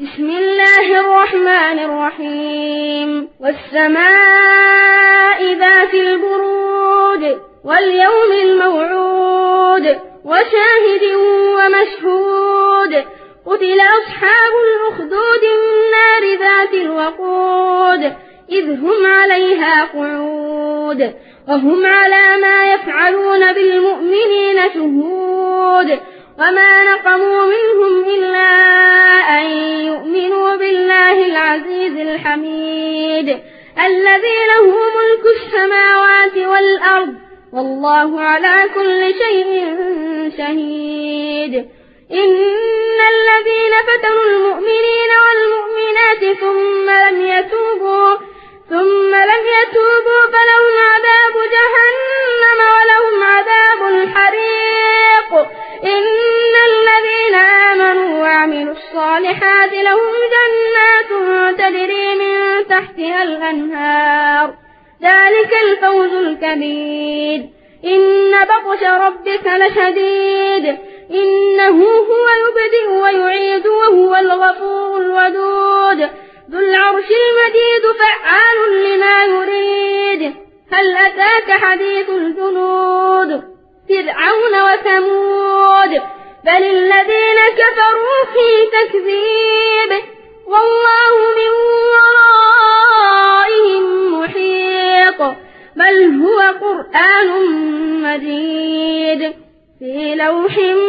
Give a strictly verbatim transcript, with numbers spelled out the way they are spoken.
بسم الله الرحمن الرحيم والسماء ذات البروج واليوم الموعود وشاهد ومشهود قتل أصحاب الأخدود النار ذات الوقود إذ هم عليها قعود وهم على ما يفعلون بالمؤمنين شهود وما نقموا منهم إلا أن يؤمنوا بالله العزيز الحميد الذي له ملك السماوات والأرض والله على كل شيء شهيد إن الذين فتنوا المؤمنين والمؤمنات ثم لم يتوبوا ثم لم يتوبوا فلهم عذاب جهنم ولهم عذاب الحريق إن الذين آمنوا وعملوا الصالحات لهم جنات تجري من تحتها الأنهار ذلك الفوز الكبير إن بطش ربك لشديد إنه هو يبدئ ويعيد وهو الغفور الودود ذو العرش المجيد فعال لما يريد هل أتاك حديث الجنود فرعون وثمود بل الذين كفروا في تكذيب والله من ورائهم محيط بل هو قرآن مجيد في لوح